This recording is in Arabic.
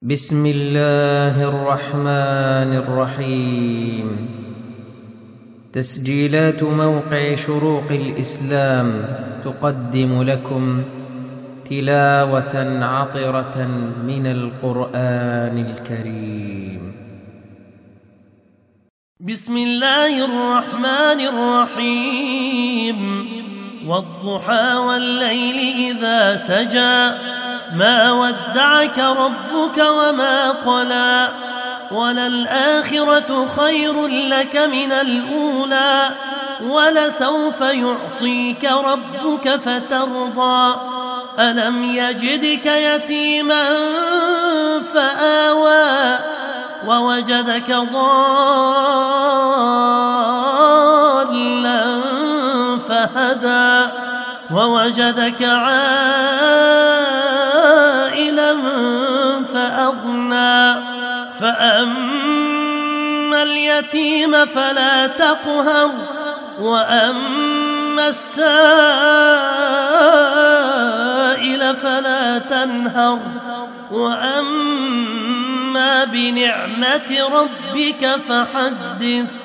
بسم الله الرحمن الرحيم. تسجيلات موقع شروق الإسلام تقدم لكم تلاوة عطرة من القرآن الكريم. بسم الله الرحمن الرحيم. والضحى والليل إذا سجى ما ودعك ربك وما قلى وللآخرة خير لك من الأولى ولسوف يعطيك ربك فترضى ألم يجدك يتيما فآوى ووجدك ضالا فهدى ووجدك عائلا فأغنى فأما اليتيم فلا تقهر وأما السائل فلا تنهر وأما بنعمة ربك فحدث.